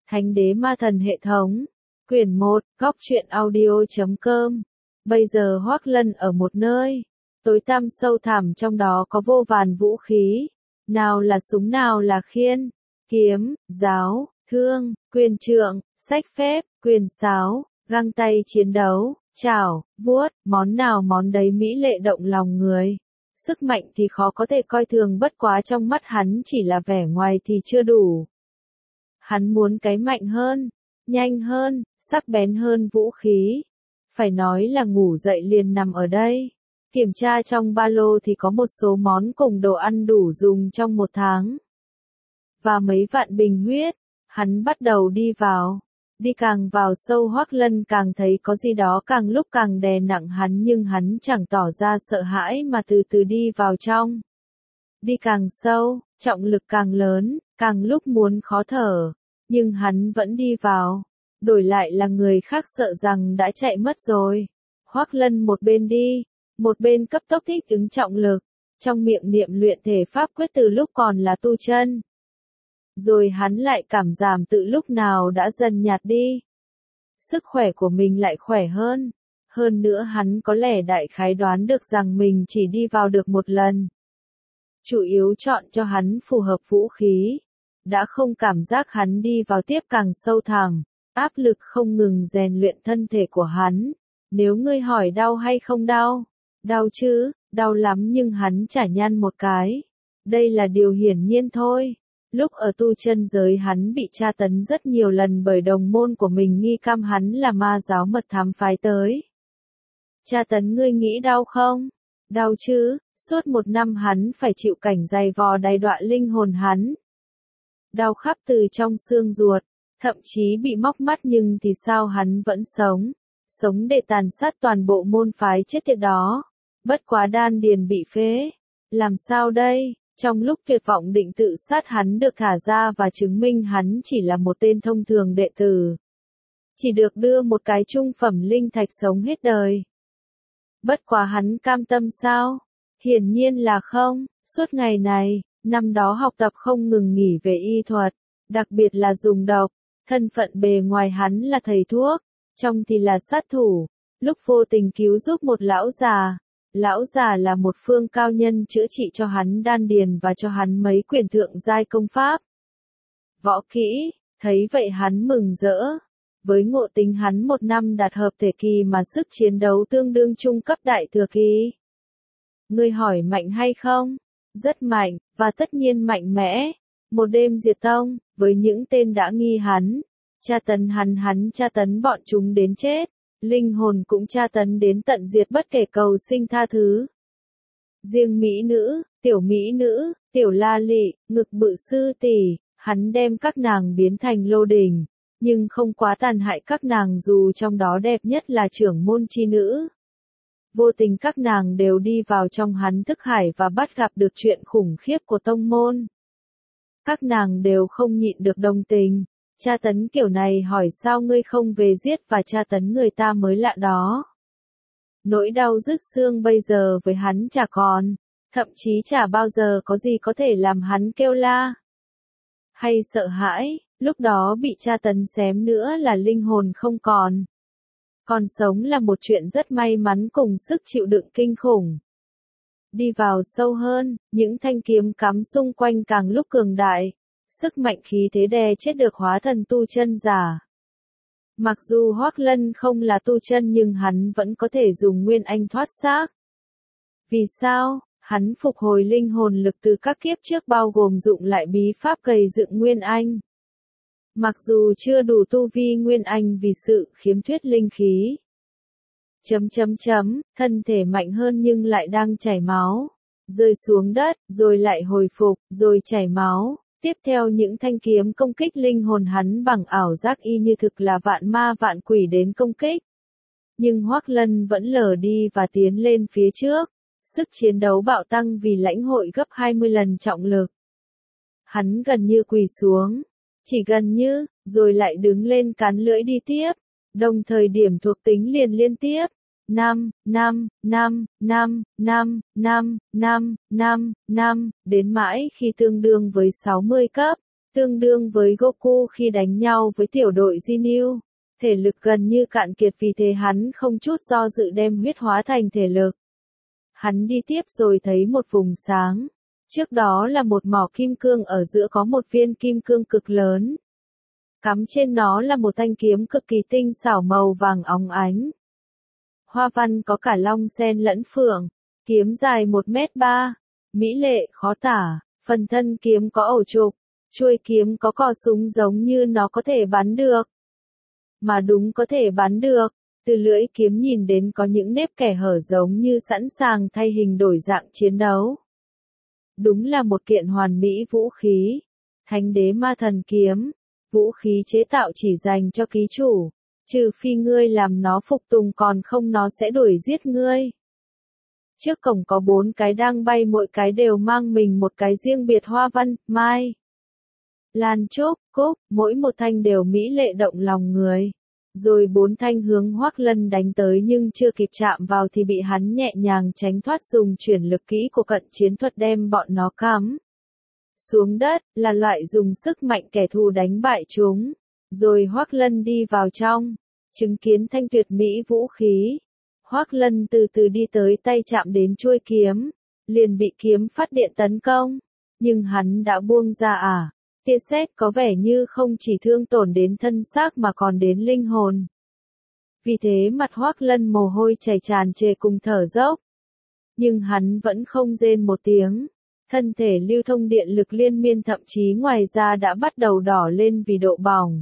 Thánh đế ma thần hệ thống. Quyển 1, góc truyện audio.com. Bây giờ Hoắc Lân ở một nơi tối tăm sâu thẳm, trong đó có vô vàn vũ khí, nào là súng, nào là khiên, kiếm, giáo, thương, quyền trượng, sách phép, quyền sáo, găng tay chiến đấu, chảo, vuốt, món nào món đấy mỹ lệ động lòng người. Sức mạnh thì khó có thể coi thường, bất quá trong mắt hắn chỉ là vẻ ngoài thì chưa đủ. Hắn muốn cái mạnh hơn, nhanh hơn, sắc bén hơn vũ khí. Phải nói là ngủ dậy liền nằm ở đây. Kiểm tra trong ba lô thì có một số món cùng đồ ăn đủ dùng trong một tháng. Và mấy vạn bình huyết. Hắn bắt đầu đi vào. Đi càng vào sâu, Hoắc Lân càng thấy có gì đó càng lúc càng đè nặng hắn, nhưng hắn chẳng tỏ ra sợ hãi mà từ từ đi vào trong. Đi càng sâu, trọng lực càng lớn, càng lúc muốn khó thở, nhưng hắn vẫn đi vào. Đổi lại là người khác sợ rằng đã chạy mất rồi. Hoắc Lân một bên đi, một bên cấp tốc thích ứng trọng lực, trong miệng niệm luyện thể pháp quyết từ lúc còn là tu chân. Rồi hắn lại cảm giảm tự lúc nào đã dần nhạt đi. Sức khỏe của mình lại khỏe hơn. Hơn nữa hắn có lẽ đại khái đoán được rằng mình chỉ đi vào được một lần. Chủ yếu chọn cho hắn phù hợp vũ khí. Đã không cảm giác hắn đi vào tiếp càng sâu thẳm, áp lực không ngừng rèn luyện thân thể của hắn. Nếu ngươi hỏi đau hay không đau? Đau chứ, đau lắm, nhưng hắn chả nhăn một cái. Đây là điều hiển nhiên thôi. Lúc ở tu chân giới hắn bị tra tấn rất nhiều lần bởi đồng môn của mình nghi cam hắn là ma giáo mật thám phái tới. Tra tấn ngươi nghĩ đau không? Đau chứ, suốt 1 năm hắn phải chịu cảnh dày vò đày đọa linh hồn hắn. Đau khắp từ trong xương ruột, thậm chí bị móc mắt, nhưng thì sao hắn vẫn sống. Sống để tàn sát toàn bộ môn phái chết tiệt đó. Bất quá đan điền bị phế. Làm sao đây? Trong lúc tuyệt vọng định tự sát, hắn được thả ra và chứng minh hắn chỉ là một tên thông thường đệ tử. Chỉ được đưa một cái trung phẩm linh thạch sống hết đời. Bất quá hắn cam tâm sao? Hiển nhiên là không. Suốt ngày này, năm đó học tập không ngừng nghỉ về y thuật, đặc biệt là dùng độc. Thân phận bề ngoài hắn là thầy thuốc, trong thì là sát thủ. Lúc vô tình cứu giúp một lão già. Lão già là một phương cao nhân chữa trị cho hắn đan điền và cho hắn mấy quyển thượng giai công pháp. Võ kỹ, thấy vậy hắn mừng rỡ. Với ngộ tính hắn 1 năm đạt hợp thể kỳ mà sức chiến đấu tương đương trung cấp đại thừa kỳ. Ngươi hỏi mạnh hay không? Rất mạnh, và tất nhiên mạnh mẽ. Một đêm diệt tông, với những tên đã nghi hắn. Tra tấn hắn tra tấn bọn chúng đến chết. Linh hồn cũng tra tấn đến tận diệt, bất kể cầu sinh tha thứ. Riêng mỹ nữ, tiểu la lị, ngực bự sư tỷ, hắn đem các nàng biến thành lô đình, nhưng không quá tàn hại các nàng, dù trong đó đẹp nhất là trưởng môn chi nữ. Vô tình các nàng đều đi vào trong hắn thức hải và bắt gặp được chuyện khủng khiếp của tông môn. Các nàng đều không nhịn được đồng tình. Tra tấn kiểu này hỏi sao ngươi không về giết và tra tấn người ta mới lạ đó. Nỗi đau rứt xương bây giờ với hắn chả còn, thậm chí chả bao giờ có gì có thể làm hắn kêu la hay sợ hãi. Lúc đó bị tra tấn xém nữa là linh hồn không còn. Còn sống là một chuyện rất may mắn cùng sức chịu đựng kinh khủng. Đi vào sâu hơn, những thanh kiếm cắm xung quanh càng lúc cường đại. Sức mạnh khí thế đè chết được hóa thần tu chân giả. Mặc dù Hoắc Lân không là tu chân nhưng hắn vẫn có thể dùng nguyên anh thoát xác. Vì sao? Hắn phục hồi linh hồn lực từ các kiếp trước, bao gồm dụng lại bí pháp gầy dựng nguyên anh. Mặc dù chưa đủ tu vi nguyên anh vì sự khiếm khuyết linh khí. Thân thể mạnh hơn nhưng lại đang chảy máu. Rơi xuống đất, rồi lại hồi phục, rồi chảy máu. Tiếp theo những thanh kiếm công kích linh hồn hắn bằng ảo giác y như thực là vạn ma vạn quỷ đến công kích. Nhưng Hoắc Lân vẫn lờ đi và tiến lên phía trước. Sức chiến đấu bạo tăng vì lãnh hội gấp 20 lần trọng lực. Hắn gần như quỳ xuống. Chỉ gần như, rồi lại đứng lên cắn lưỡi đi tiếp. Đồng thời điểm thuộc tính liền liên tiếp. 5, 5, 5, 5, 5, 5, 5, 5, 5, đến mãi khi tương đương với 60 cấp. tương đương với Goku khi đánh nhau với tiểu đội Ginyu. Thể lực gần như cạn kiệt vì thế hắn không chút do dự đem huyết hóa thành thể lực. Hắn đi tiếp rồi thấy một vùng sáng. Trước đó là một mỏ kim cương ở giữa có một viên kim cương cực lớn. Cắm trên nó là một thanh kiếm cực kỳ tinh xảo màu vàng óng ánh. Hoa văn có cả long sen lẫn phượng. Kiếm dài 1m3. Mỹ lệ khó tả. Phần thân kiếm có ổ trục. Chuôi kiếm có cò súng giống như nó có thể bắn được. Mà đúng có thể bắn được. Từ lưỡi kiếm nhìn đến có những nếp kẻ hở giống như sẵn sàng thay hình đổi dạng chiến đấu. Đúng là một kiện hoàn mỹ vũ khí. Thánh đế ma thần kiếm. Vũ khí chế tạo chỉ dành cho ký chủ. Trừ phi ngươi làm nó phục tùng còn không nó sẽ đuổi giết ngươi. Trước cổng có 4 cái đang bay mỗi cái đều mang mình một cái riêng biệt hoa văn, mai. Lan trúc, cúc, mỗi một thanh đều mỹ lệ động lòng người. Rồi 4 thanh hướng Hoắc Lân đánh tới nhưng chưa kịp chạm vào thì bị hắn nhẹ nhàng tránh thoát dùng chuyển lực kỹ của cận chiến thuật đem bọn nó cắm xuống đất, là loại dùng sức mạnh kẻ thù đánh bại chúng. Rồi Hoắc Lân đi vào trong, chứng kiến thanh tuyệt mỹ vũ khí. Hoắc Lân từ từ đi tới tay chạm đến chuôi kiếm, liền bị kiếm phát điện tấn công. Nhưng hắn đã buông ra tia sét có vẻ như không chỉ thương tổn đến thân xác mà còn đến linh hồn. Vì thế mặt Hoắc Lân mồ hôi chảy tràn trề cùng thở dốc. Nhưng hắn vẫn không rên một tiếng. Thân thể lưu thông điện lực liên miên thậm chí ngoài ra đã bắt đầu đỏ lên vì độ bỏng.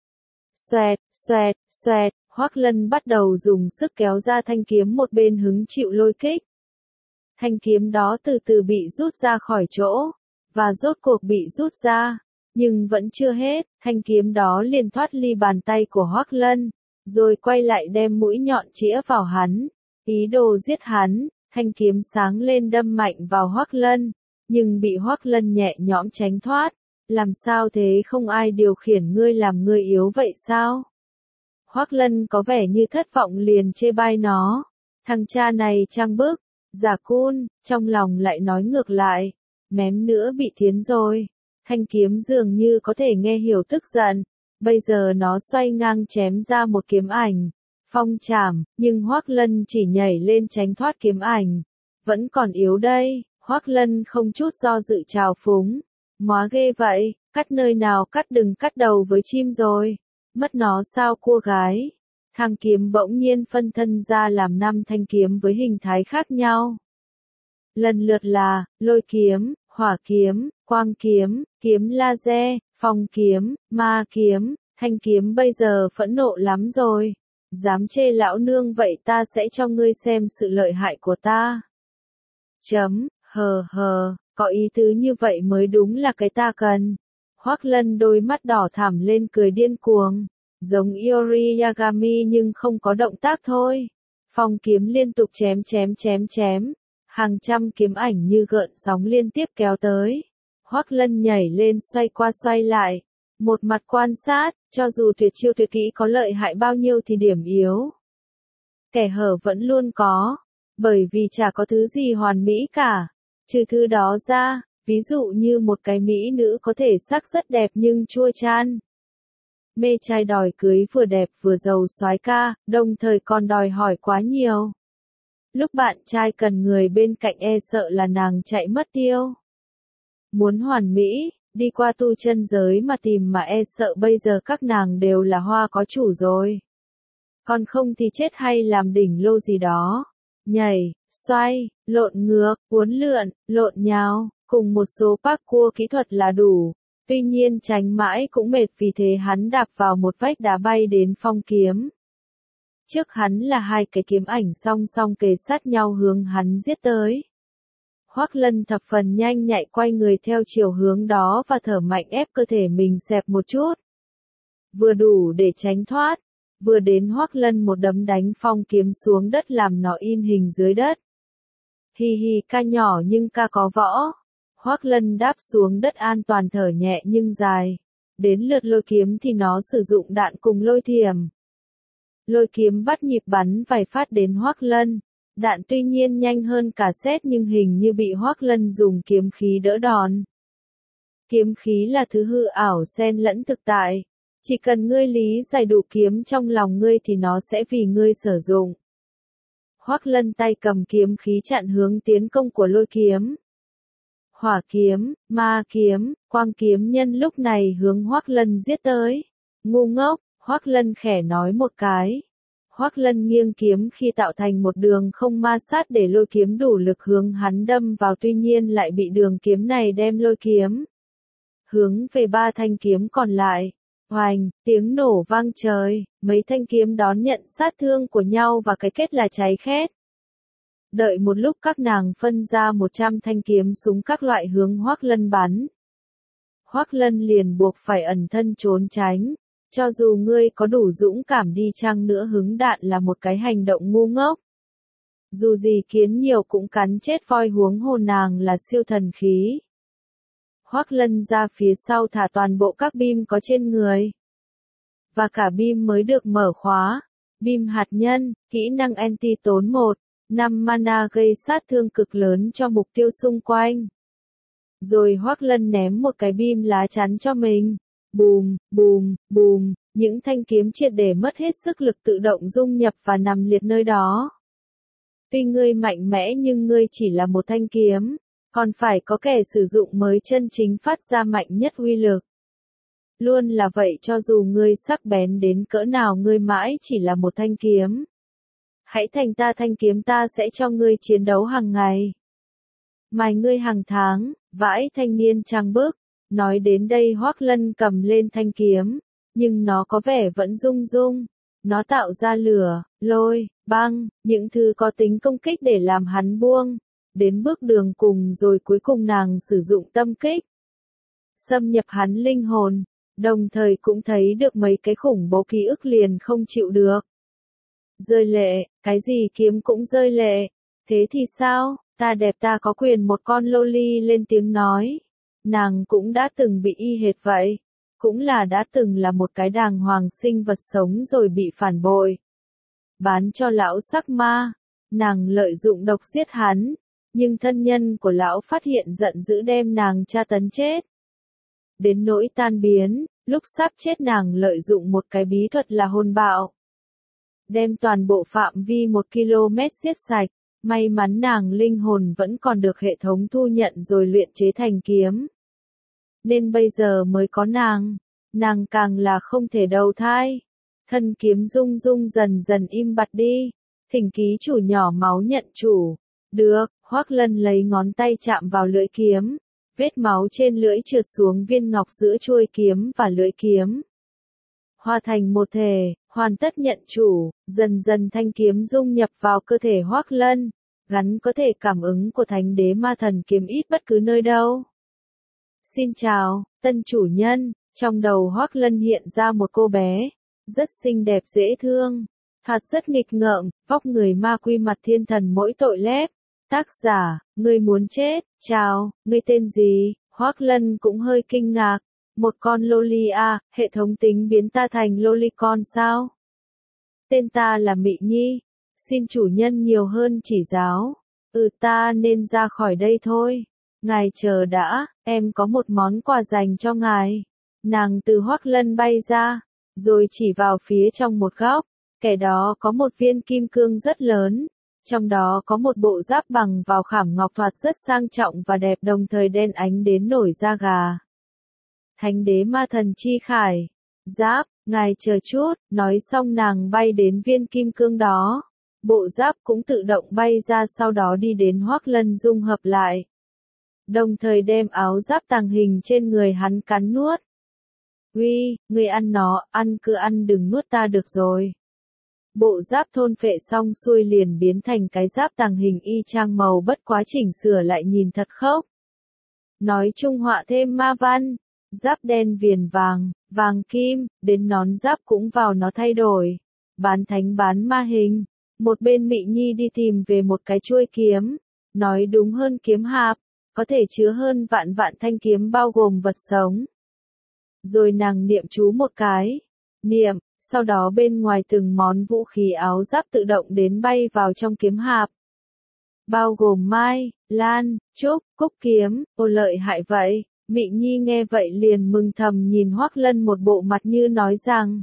Xoẹt, xoẹt, xoẹt, Hoắc Lân bắt đầu dùng sức kéo ra thanh kiếm một bên hứng chịu lôi kích. Thanh kiếm đó từ từ bị rút ra khỏi chỗ, và rốt cuộc bị rút ra. Nhưng vẫn chưa hết, thanh kiếm đó liền thoát ly bàn tay của Hoắc Lân, rồi quay lại đem mũi nhọn chĩa vào hắn, ý đồ giết hắn. Thanh kiếm sáng lên đâm mạnh vào Hoắc Lân, nhưng bị Hoắc Lân nhẹ nhõm tránh thoát. Làm sao thế, không ai điều khiển ngươi làm ngươi yếu vậy sao? Hoắc Lân có vẻ như thất vọng liền chê bai nó. Thằng cha này trang bức, giả cun, trong lòng lại nói ngược lại. Mém nữa bị thiến rồi. Thanh kiếm dường như có thể nghe hiểu tức giận. Bây giờ nó xoay ngang chém ra một kiếm ảnh. Phong chảm, nhưng Hoắc Lân chỉ nhảy lên tránh thoát kiếm ảnh. Vẫn còn yếu đây, Hoắc Lân không chút do dự trào phúng. Móa ghê vậy, cắt nơi nào cắt đừng cắt đầu với chim rồi. Mất nó sao cua gái. Thang kiếm bỗng nhiên phân thân ra làm 5 thanh kiếm với hình thái khác nhau. Lần lượt là, lôi kiếm, hỏa kiếm, quang kiếm, kiếm laser, phong kiếm, ma kiếm. Thanh kiếm bây giờ phẫn nộ lắm rồi. Dám chê lão nương vậy ta sẽ cho ngươi xem sự lợi hại của ta. Có ý tứ như vậy mới đúng là cái ta cần. Hoắc Lân đôi mắt đỏ thẳm lên cười điên cuồng. Giống Yori Yagami nhưng không có động tác thôi. Phong kiếm liên tục chém. Hàng trăm kiếm ảnh như gợn sóng liên tiếp kéo tới. Hoắc Lân nhảy lên xoay qua xoay lại. Một mặt quan sát, cho dù tuyệt chiêu tuyệt kỹ có lợi hại bao nhiêu thì điểm yếu. Kẻ hở vẫn luôn có. Bởi vì chả có thứ gì hoàn mỹ cả. Trừ thứ đó ra, ví dụ như một cái mỹ nữ có thể sắc rất đẹp nhưng chua chan. Mê trai đòi cưới vừa đẹp vừa giàu soái ca, đồng thời còn đòi hỏi quá nhiều. Lúc bạn trai cần người bên cạnh e sợ là nàng chạy mất tiêu. Muốn hoàn mỹ, đi qua tu chân giới mà tìm mà e sợ bây giờ các nàng đều là hoa có chủ rồi. Còn không thì chết hay làm đỉnh lô gì đó. Nhảy, xoay, lộn ngược, uốn lượn, lộn nhào, cùng một số parkour kỹ thuật là đủ. Tuy nhiên tránh mãi cũng mệt vì thế hắn đạp vào một vách đá bay đến phong kiếm. Trước hắn là 2 cái kiếm ảnh song song kề sát nhau hướng hắn giết tới. Hoắc Lân thập phần nhanh nhạy quay người theo chiều hướng đó và thở mạnh ép cơ thể mình xẹp một chút. Vừa đủ để tránh thoát. Vừa đến Hoắc Lân một đấm đánh phong kiếm xuống đất làm nó in hình dưới đất. Hi hi, ca nhỏ nhưng ca có võ. Hoắc Lân đáp xuống đất an toàn thở nhẹ nhưng dài. Đến lượt lôi kiếm thì nó sử dụng đạn cùng lôi thiểm. Lôi kiếm bắt nhịp bắn vài phát đến Hoắc Lân. Đạn tuy nhiên nhanh hơn cả sét nhưng hình như bị Hoắc Lân dùng kiếm khí đỡ đòn. Kiếm khí là thứ hư ảo xen lẫn thực tại. Chỉ cần ngươi lý giải đủ kiếm trong lòng ngươi thì nó sẽ vì ngươi sử dụng. Hoắc Lân tay cầm kiếm khí chặn hướng tiến công của lôi kiếm. Hỏa kiếm, ma kiếm, quang kiếm nhân lúc này hướng Hoắc Lân giết tới. Ngu ngốc, Hoắc Lân khẽ nói một cái. Hoắc Lân nghiêng kiếm khi tạo thành một đường không ma sát để lôi kiếm đủ lực hướng hắn đâm vào, tuy nhiên lại bị đường kiếm này đem lôi kiếm hướng về ba thanh kiếm còn lại. Oành, tiếng nổ vang trời, mấy thanh kiếm đón nhận sát thương của nhau và cái kết là cháy khét. Đợi một lúc các nàng phân ra 100 thanh kiếm súng các loại hướng Hoắc Lân bắn. Hoắc Lân liền buộc phải ẩn thân trốn tránh. Cho dù ngươi có đủ dũng cảm đi chăng nữa hứng đạn là một cái hành động ngu ngốc. Dù gì kiến nhiều cũng cắn chết voi, huống hồ nàng là siêu thần khí. Hoắc Lân ra phía sau thả toàn bộ các bim có trên người. Và cả bim mới được mở khóa. Bim hạt nhân, kỹ năng anti tốn 5 mana gây sát thương cực lớn cho mục tiêu xung quanh. Rồi Hoắc Lân ném một cái bim lá chắn cho mình. Bùm, bùm, bùm, những thanh kiếm triệt để mất hết sức lực tự động dung nhập và nằm liệt nơi đó. Tuy ngươi mạnh mẽ nhưng ngươi chỉ là một thanh kiếm, còn phải có kẻ sử dụng mới chân chính phát ra mạnh nhất uy lực. Luôn là vậy, cho dù ngươi sắc bén đến cỡ nào ngươi mãi chỉ là một thanh kiếm. Hãy thành ta thanh kiếm, ta sẽ cho ngươi chiến đấu hàng ngày. Mài ngươi hàng tháng, vãi thanh niên trang bức. Nói đến đây Hoắc Lân cầm lên thanh kiếm, nhưng nó có vẻ vẫn rung rung. Nó tạo ra lửa, lôi, băng, những thứ có tính công kích để làm hắn buông. Đến bước đường cùng rồi cuối cùng nàng sử dụng tâm kích. Xâm nhập hắn linh hồn, đồng thời cũng thấy được mấy cái khủng bố ký ức liền không chịu được. Rơi lệ, cái gì kiếm cũng rơi lệ. Thế thì sao, ta đẹp ta có quyền, một con loli lên tiếng nói. Nàng cũng đã từng bị y hệt vậy, cũng là đã từng là một cái đàng hoàng sinh vật sống rồi bị phản bội. Bán cho lão sắc ma, nàng lợi dụng độc giết hắn, nhưng thân nhân của lão phát hiện giận dữ đem nàng tra tấn chết. Đến nỗi tan biến, lúc sắp chết nàng lợi dụng một cái bí thuật là hồn bạo. Đem toàn bộ phạm vi 1 km giết sạch. May mắn nàng linh hồn vẫn còn được hệ thống thu nhận rồi luyện chế thành kiếm. Nên bây giờ mới có nàng càng là không thể đầu thai. Thân kiếm rung rung dần dần im bặt đi. Thỉnh ký chủ nhỏ máu nhận chủ. Được, Hoắc Lân lấy ngón tay chạm vào lưỡi kiếm. Vết máu trên lưỡi trượt xuống viên ngọc giữa chuôi kiếm và lưỡi kiếm. Hòa thành một thể, hoàn tất nhận chủ, dần dần thanh kiếm dung nhập vào cơ thể Hoắc Lân, gắn có thể cảm ứng của Thánh Đế Ma Thần kiếm ít bất cứ nơi đâu. Xin chào, tân chủ nhân, trong đầu Hoắc Lân hiện ra một cô bé, rất xinh đẹp dễ thương, thoạt rất nghịch ngợm, vóc người ma quy mặt thiên thần mỗi tội lép. Tác giả, ngươi muốn chết, chào, ngươi tên gì? Hoắc Lân cũng hơi kinh ngạc. Một con loli à, hệ thống tính biến ta thành lolicon sao? Tên ta là Mị Nhi. Xin chủ nhân nhiều hơn chỉ giáo. Ta nên ra khỏi đây thôi. Ngài chờ đã, em có một món quà dành cho ngài. Nàng từ Hoắc Lân bay ra, rồi chỉ vào phía trong một góc. Kẻ đó có một viên kim cương rất lớn. Trong đó có một bộ giáp bằng vào khảm ngọc thoạt rất sang trọng và đẹp, đồng thời đen ánh đến nổi da gà. Thánh Đế Ma Thần chi khải. Giáp, ngài chờ chút, nói xong nàng bay đến viên kim cương đó. Bộ giáp cũng tự động bay ra, sau đó đi đến Hoắc Lân dung hợp lại. Đồng thời đem áo giáp tàng hình trên người hắn cắn nuốt. Uy, ngươi ăn nó, ăn cứ ăn đừng nuốt ta được rồi. Bộ giáp thôn phệ xong xuôi liền biến thành cái giáp tàng hình y chang, màu bất quá chỉnh sửa lại nhìn thật khốc. Nói chung họa thêm ma văn. Giáp đen viền vàng, vàng kim, đến nón giáp cũng vào nó thay đổi. Bán thánh bán ma hình. Một bên Mị Nhi đi tìm về một cái chuôi kiếm. Nói đúng hơn kiếm hạp, có thể chứa hơn vạn vạn thanh kiếm bao gồm vật sống. Rồi nàng niệm chú một cái. Niệm, sau đó bên ngoài từng món vũ khí áo giáp tự động đến bay vào trong kiếm hạp. Bao gồm mai, lan, trúc, cúc kiếm, ô lợi hại vậy. Mị Nhi nghe vậy liền mừng thầm nhìn Hoắc Lân một bộ mặt như nói rằng,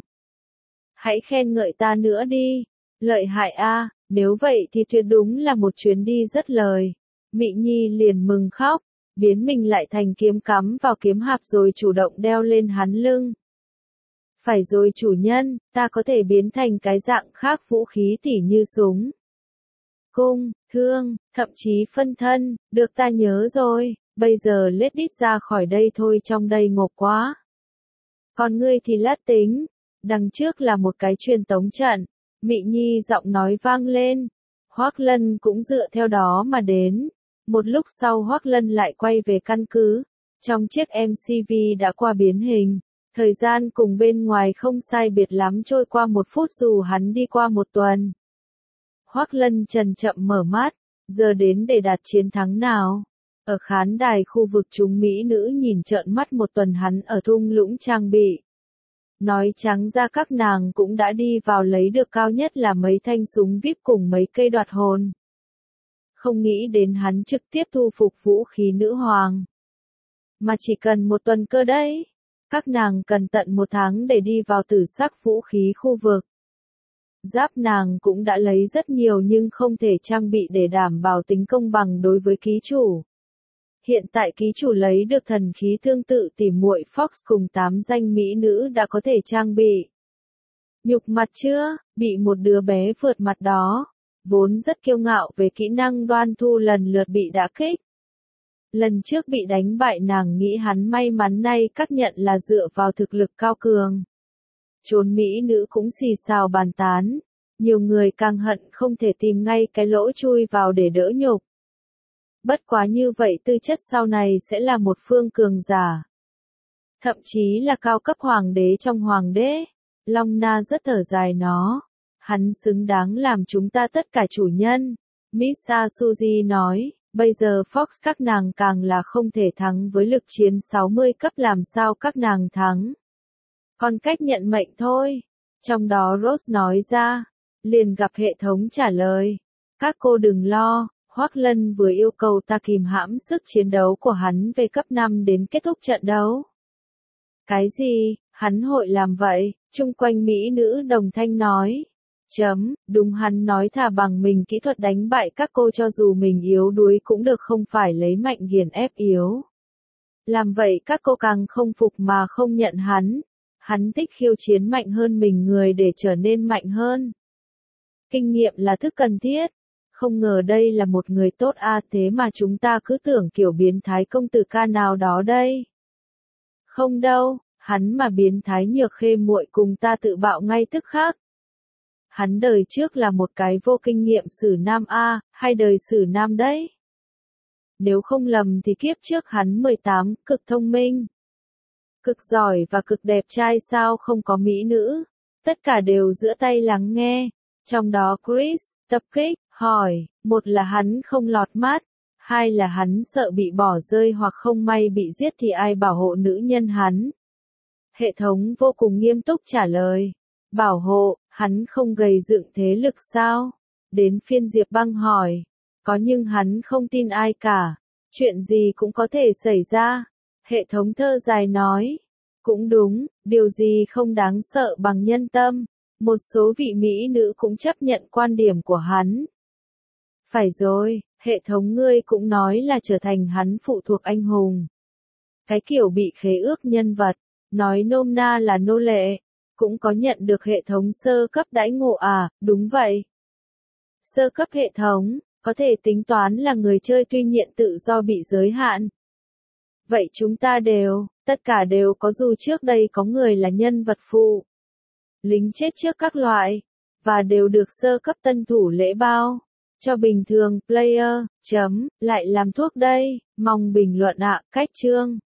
hãy khen ngợi ta nữa đi, lợi hại a, nếu vậy thì tuyệt đúng là một chuyến đi rất lời. Mị Nhi liền mừng khóc, biến mình lại thành kiếm cắm vào kiếm hạp rồi chủ động đeo lên hắn lưng. Phải rồi chủ nhân, ta có thể biến thành cái dạng khác vũ khí tỉ như súng, cung, thương, thậm chí phân thân, được ta nhớ rồi, bây giờ lết đít ra khỏi đây thôi, trong đây ngộp quá. Còn ngươi thì lát tính, đằng trước là một cái truyền tống trận. Mị Nhi giọng nói vang lên, Hoắc Lân cũng dựa theo đó mà đến. Một lúc sau Hoắc Lân lại quay về căn cứ, trong chiếc MCV đã qua biến hình. Thời gian cùng bên ngoài không sai biệt lắm trôi qua 1 phút dù hắn đi qua 1 tuần. Hoắc Lân chậm chậm mở mắt, giờ đến để đạt chiến thắng nào. Ở khán đài khu vực chúng mỹ nữ nhìn trợn mắt 1 tuần hắn ở thung lũng trang bị. Nói trắng ra các nàng cũng đã đi vào lấy được cao nhất là mấy thanh súng VIP cùng mấy cây đoạt hồn. Không nghĩ đến hắn trực tiếp thu phục vũ khí nữ hoàng. Mà chỉ cần 1 tuần cơ đấy. Các nàng cần tận 1 tháng để đi vào tử sắc vũ khí khu vực. Giáp nàng cũng đã lấy rất nhiều nhưng không thể trang bị để đảm bảo tính công bằng đối với ký chủ. Hiện tại ký chủ lấy được thần khí tương tự tỉ muội Fox cùng 8 danh mỹ nữ đã có thể trang bị. Nhục mặt chưa, bị một đứa bé vượt mặt đó, vốn rất kiêu ngạo về kỹ năng đoan thu lần lượt bị đả kích. Lần trước bị đánh bại nàng nghĩ hắn may mắn, nay các nhận là dựa vào thực lực cao cường. Chốn mỹ nữ cũng xì xào bàn tán, nhiều người càng hận không thể tìm ngay cái lỗ chui vào để đỡ nhục. Bất quá như vậy tư chất sau này sẽ là một phương cường giả. Thậm chí là cao cấp hoàng đế trong hoàng đế. Long Na rất thở dài nó. Hắn xứng đáng làm chúng ta tất cả chủ nhân. Misa Suzy nói, bây giờ Fox các nàng càng là không thể thắng với lực chiến 60 cấp, làm sao các nàng thắng. Còn cách nhận mệnh thôi. Trong đó Rose nói ra, liền gặp hệ thống trả lời. Các cô đừng lo. Hoắc Lân vừa yêu cầu ta kìm hãm sức chiến đấu của hắn về cấp 5 đến kết thúc trận đấu. Cái gì, hắn hội làm vậy? Chung quanh mỹ nữ đồng thanh nói. Đúng, hắn nói thà bằng mình kỹ thuật đánh bại các cô cho dù mình yếu đuối cũng được, không phải lấy mạnh nghiền ép yếu. Làm vậy các cô càng không phục mà không nhận hắn. Hắn thích khiêu chiến mạnh hơn mình người để trở nên mạnh hơn. Kinh nghiệm là thứ cần thiết. Không ngờ đây là một người tốt thế mà chúng ta cứ tưởng kiểu biến thái công tử ca nào đó đây. Không đâu, hắn mà biến thái Nhược Khê muội cùng ta tự bạo ngay tức khắc. Hắn đời trước là một cái vô kinh nghiệm sử nam hay đời sử nam đấy. Nếu không lầm thì kiếp trước hắn 18, cực thông minh, cực giỏi và cực đẹp trai, sao không có mỹ nữ. Tất cả đều giữa tay lắng nghe. Trong đó Chris, tập kích, hỏi, một là hắn không lọt mắt, hai là hắn sợ bị bỏ rơi hoặc không may bị giết thì ai bảo hộ nữ nhân hắn. Hệ thống vô cùng nghiêm túc trả lời, bảo hộ, hắn không gầy dựng thế lực sao? Đến phiên Diệp Băng hỏi, có, nhưng hắn không tin ai cả, chuyện gì cũng có thể xảy ra. Hệ thống thơ dài nói, cũng đúng, điều gì không đáng sợ bằng nhân tâm. Một số vị mỹ nữ cũng chấp nhận quan điểm của hắn. Phải rồi, hệ thống ngươi cũng nói là trở thành hắn phụ thuộc anh hùng. Cái kiểu bị khế ước nhân vật, nói nôm na là nô lệ, cũng có nhận được hệ thống sơ cấp đãi ngộ đúng vậy. Sơ cấp hệ thống, có thể tính toán là người chơi tuy nhiên tự do bị giới hạn. Vậy chúng ta tất cả đều có, dù trước đây có người là nhân vật phụ, lính chết trước các loại, và đều được sơ cấp tân thủ lễ bao. Cho bình thường, player, lại làm thuốc đây, mong bình luận cách chương.